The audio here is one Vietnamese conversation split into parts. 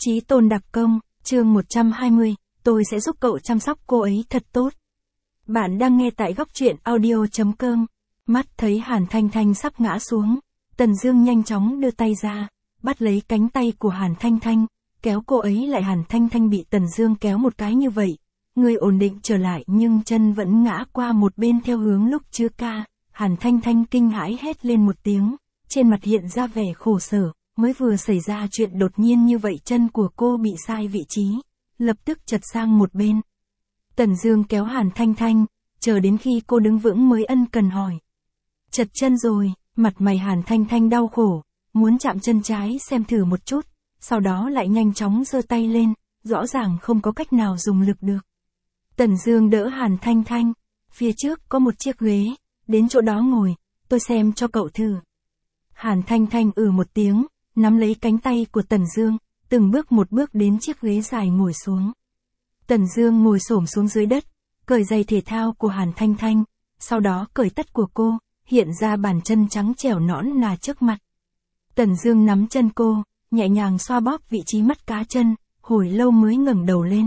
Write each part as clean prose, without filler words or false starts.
Chí Tôn đặc công, chương 120, tôi sẽ giúp cậu chăm sóc cô ấy thật tốt. Bạn đang nghe tại góc truyện audio.com. Mắt thấy Hàn Thanh Thanh sắp ngã xuống, Tần Dương nhanh chóng đưa tay ra, bắt lấy cánh tay của Hàn Thanh Thanh, kéo cô ấy lại. Hàn Thanh Thanh bị Tần Dương kéo một cái như vậy, người ổn định trở lại nhưng chân vẫn ngã qua một bên theo hướng lúc chưa ca. Hàn Thanh Thanh kinh hãi hét lên một tiếng, trên mặt hiện ra vẻ khổ sở. Mới vừa xảy ra chuyện đột nhiên như vậy, chân của cô bị sai vị trí, lập tức chật sang một bên. Tần Dương kéo Hàn Thanh Thanh, chờ đến khi cô đứng vững mới ân cần hỏi. Chật chân rồi, mặt mày Hàn Thanh Thanh đau khổ, muốn chạm chân trái xem thử một chút, sau đó lại nhanh chóng giơ tay lên, rõ ràng không có cách nào dùng lực được. Tần Dương đỡ Hàn Thanh Thanh, phía trước có một chiếc ghế, đến chỗ đó ngồi, tôi xem cho cậu thử. Hàn Thanh Thanh một tiếng, nắm lấy cánh tay của Tần Dương, từng bước một bước đến chiếc ghế dài ngồi xuống. Tần Dương ngồi xổm xuống dưới đất, cởi giày thể thao của Hàn Thanh Thanh, sau đó cởi tất của cô, hiện ra bàn chân trắng trẻo nõn nà trước mặt. Tần Dương nắm chân cô, nhẹ nhàng xoa bóp vị trí mắt cá chân, hồi lâu mới ngẩng đầu lên.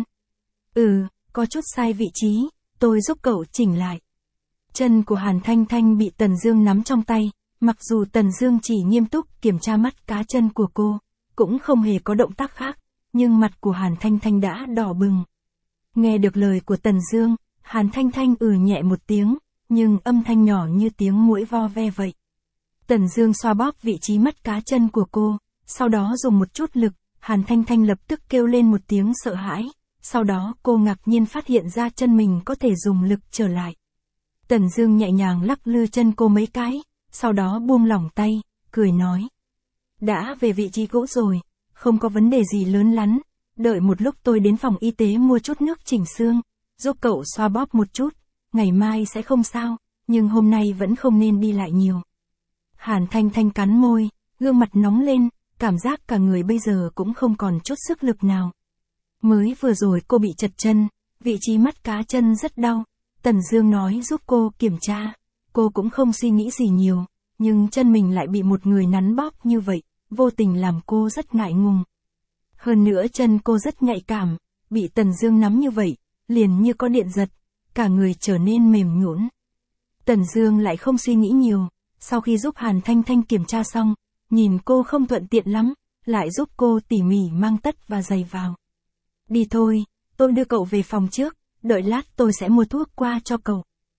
Có chút sai vị trí, tôi giúp cậu chỉnh lại. Chân của Hàn Thanh Thanh bị Tần Dương nắm trong tay. Mặc dù Tần Dương chỉ nghiêm túc kiểm tra mắt cá chân của cô, cũng không hề có động tác khác, nhưng mặt của Hàn Thanh Thanh đã đỏ bừng. Nghe được lời của Tần Dương, Hàn Thanh Thanh nhẹ một tiếng, nhưng âm thanh nhỏ như tiếng muỗi vo ve vậy. Tần Dương xoa bóp vị trí mắt cá chân của cô, sau đó dùng một chút lực, Hàn Thanh Thanh lập tức kêu lên một tiếng sợ hãi, sau đó cô ngạc nhiên phát hiện ra chân mình có thể dùng lực trở lại. Tần Dương nhẹ nhàng lắc lư chân cô mấy cái, sau đó buông lỏng tay, cười nói. Đã về vị trí cũ rồi, không có vấn đề gì lớn lắm, đợi một lúc tôi đến phòng y tế mua chút nước chỉnh xương, giúp cậu xoa bóp một chút, ngày mai sẽ không sao, nhưng hôm nay vẫn không nên đi lại nhiều. Hàn Thanh Thanh cắn môi, gương mặt nóng lên, cảm giác cả người bây giờ cũng không còn chút sức lực nào. Mới vừa rồi cô bị chật chân, vị trí mắt cá chân rất đau, Tần Dương nói giúp cô kiểm tra. Cô cũng không suy nghĩ gì nhiều, nhưng chân mình lại bị một người nắn bóp như vậy, vô tình làm cô rất ngại ngùng. Hơn nữa chân cô rất nhạy cảm, bị Tần Dương nắm như vậy, liền như có điện giật, cả người trở nên mềm nhũn. Tần Dương lại không suy nghĩ nhiều, sau khi giúp Hàn Thanh Thanh kiểm tra xong, nhìn cô không thuận tiện lắm, lại giúp cô tỉ mỉ mang tất và giày vào. Đi thôi, tôi đưa cậu về phòng trước, đợi lát tôi sẽ mua thuốc qua cho cậu.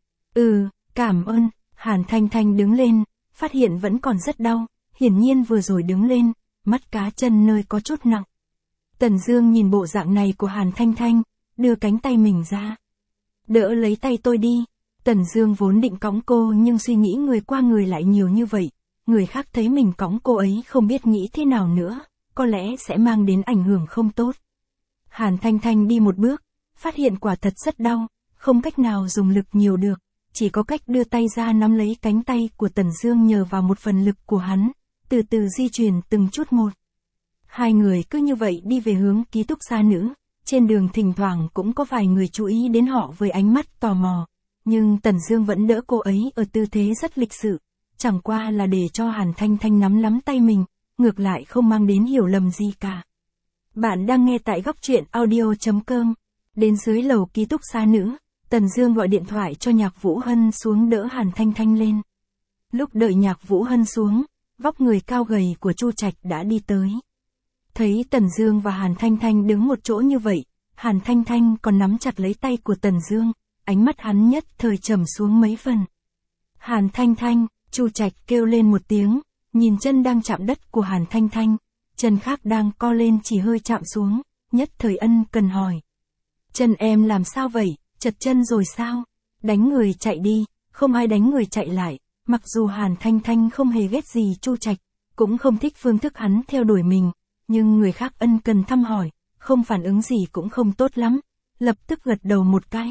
Cảm ơn. Hàn Thanh Thanh đứng lên, phát hiện vẫn còn rất đau, hiển nhiên vừa rồi đứng lên, mắt cá chân nơi có chút nặng. Tần Dương nhìn bộ dạng này của Hàn Thanh Thanh, đưa cánh tay mình ra. Đỡ lấy tay tôi đi. Tần Dương vốn định cõng cô nhưng suy nghĩ người qua người lại nhiều như vậy, người khác thấy mình cõng cô ấy không biết nghĩ thế nào nữa, có lẽ sẽ mang đến ảnh hưởng không tốt. Hàn Thanh Thanh đi một bước, phát hiện quả thật rất đau, không cách nào dùng lực nhiều được. Chỉ có cách đưa tay ra nắm lấy cánh tay của Tần Dương, nhờ vào một phần lực của hắn, từ từ di chuyển từng chút một. Hai người cứ như vậy đi về hướng ký túc xá nữ, trên đường thỉnh thoảng cũng có vài người chú ý đến họ với ánh mắt tò mò, nhưng Tần Dương vẫn đỡ cô ấy ở tư thế rất lịch sự, chẳng qua là để cho Hàn Thanh Thanh nắm tay mình, ngược lại không mang đến hiểu lầm gì cả. Bạn đang nghe tại góc truyện audio.com. Đến dưới lầu ký túc xá nữ, Tần Dương gọi điện thoại cho Nhạc Vũ Hân xuống đỡ Hàn Thanh Thanh lên. Lúc đợi Nhạc Vũ Hân xuống, vóc người cao gầy của Chu Trạch đã đi tới. Thấy Tần Dương và Hàn Thanh Thanh đứng một chỗ như vậy, Hàn Thanh Thanh còn nắm chặt lấy tay của Tần Dương, ánh mắt hắn nhất thời trầm xuống mấy phần. Hàn Thanh Thanh, Chu Trạch kêu lên một tiếng, nhìn chân đang chạm đất của Hàn Thanh Thanh, chân khác đang co lên chỉ hơi chạm xuống, nhất thời ân cần hỏi. Chân em làm sao vậy? Chật chân rồi sao? Đánh người chạy đi. Không ai đánh người chạy lại. Mặc dù Hàn Thanh Thanh không hề ghét gì Chu Trạch, cũng không thích phương thức hắn theo đuổi mình, nhưng người khác ân cần thăm hỏi, không phản ứng gì cũng không tốt lắm, lập tức gật đầu một cái.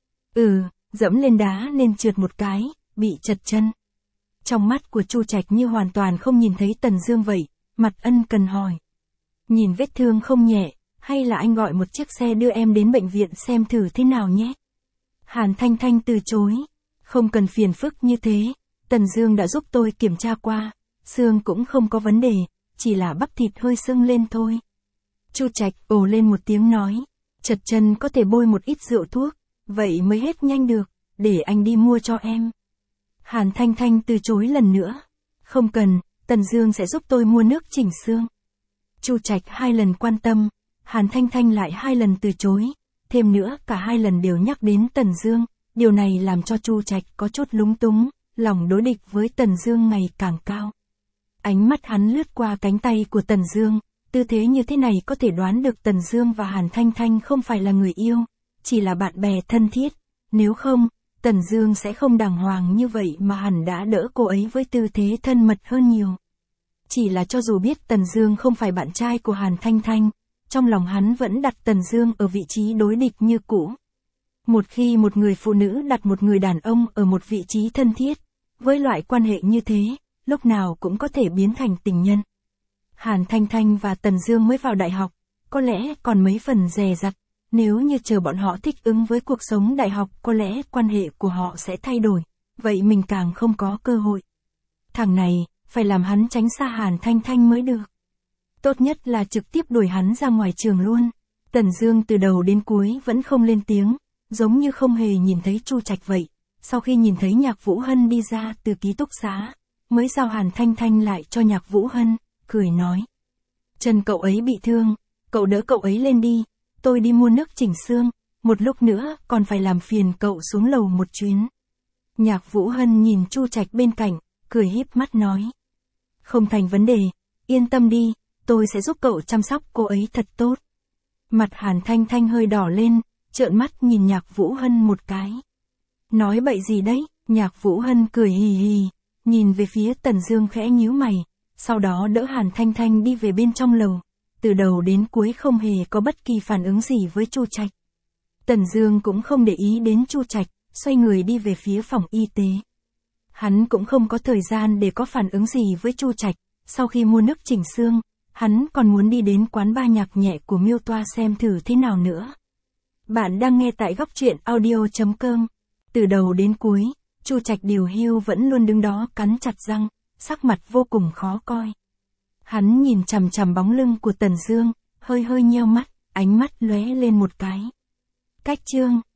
Dẫm lên đá nên trượt một cái, bị chật chân. Trong mắt của Chu Trạch như hoàn toàn không nhìn thấy Tần Dương vậy, mặt ân cần hỏi. Nhìn vết thương không nhẹ, hay là anh gọi một chiếc xe đưa em đến bệnh viện xem thử thế nào nhé. Hàn Thanh Thanh từ chối. Không cần phiền phức như thế, Tần Dương đã giúp tôi kiểm tra qua, xương cũng không có vấn đề, chỉ là bắp thịt hơi sưng lên thôi. Chu Trạch ồ lên một tiếng nói, chật chân có thể bôi một ít rượu thuốc, vậy mới hết nhanh được, để anh đi mua cho em. Hàn Thanh Thanh từ chối lần nữa. Không cần, Tần Dương sẽ giúp tôi mua nước chỉnh xương. Chu Trạch 2 lần quan tâm, Hàn Thanh Thanh lại 2 lần từ chối, thêm nữa cả 2 lần đều nhắc đến Tần Dương, điều này làm cho Chu Trạch có chút lúng túng, lòng đối địch với Tần Dương ngày càng cao. Ánh mắt hắn lướt qua cánh tay của Tần Dương, tư thế như thế này có thể đoán được Tần Dương và Hàn Thanh Thanh không phải là người yêu, chỉ là bạn bè thân thiết, nếu không, Tần Dương sẽ không đàng hoàng như vậy mà hẳn đã đỡ cô ấy với tư thế thân mật hơn nhiều. Chỉ là cho dù biết Tần Dương không phải bạn trai của Hàn Thanh Thanh, trong lòng hắn vẫn đặt Tần Dương ở vị trí đối địch như cũ. Một khi một người phụ nữ đặt một người đàn ông ở một vị trí thân thiết, với loại quan hệ như thế, lúc nào cũng có thể biến thành tình nhân. Hàn Thanh Thanh và Tần Dương mới vào đại học, có lẽ còn mấy phần dè dặt, nếu như chờ bọn họ thích ứng với cuộc sống đại học có lẽ quan hệ của họ sẽ thay đổi, vậy mình càng không có cơ hội. Thằng này, phải làm hắn tránh xa Hàn Thanh Thanh mới được. Tốt nhất là trực tiếp đuổi hắn ra ngoài trường luôn. Tần Dương từ đầu đến cuối vẫn không lên tiếng, giống như không hề nhìn thấy Chu Trạch vậy. Sau khi nhìn thấy Nhạc Vũ Hân đi ra từ ký túc xá, mới giao Hàn Thanh Thanh lại cho Nhạc Vũ Hân, cười nói. Chân cậu ấy bị thương, cậu đỡ cậu ấy lên đi, tôi đi mua nước chỉnh xương, một lúc nữa còn phải làm phiền cậu xuống lầu một chuyến. Nhạc Vũ Hân nhìn Chu Trạch bên cạnh, cười híp mắt nói. Không thành vấn đề, yên tâm đi, tôi sẽ giúp cậu chăm sóc cô ấy thật tốt. Mặt Hàn Thanh Thanh hơi đỏ lên, trợn mắt nhìn Nhạc Vũ Hân một cái. Nói bậy gì đấy, Nhạc Vũ Hân cười hì hì, nhìn về phía Tần Dương khẽ nhíu mày, sau đó đỡ Hàn Thanh Thanh đi về bên trong lầu, từ đầu đến cuối không hề có bất kỳ phản ứng gì với Chu Trạch. Tần Dương cũng không để ý đến Chu Trạch, xoay người đi về phía phòng y tế. Hắn cũng không có thời gian để có phản ứng gì với Chu Trạch, sau khi mua nước chỉnh xương, hắn còn muốn đi đến quán bar nhạc nhẹ của Miêu Toa xem thử thế nào nữa. Bạn đang nghe tại góc truyện audio.com. Từ đầu đến cuối, Chu Trạch điều hưu vẫn luôn đứng đó cắn chặt răng, sắc mặt vô cùng khó coi. Hắn nhìn chằm chằm bóng lưng của Tần Dương, hơi nheo mắt, ánh mắt lóe lên một cái. Cách chương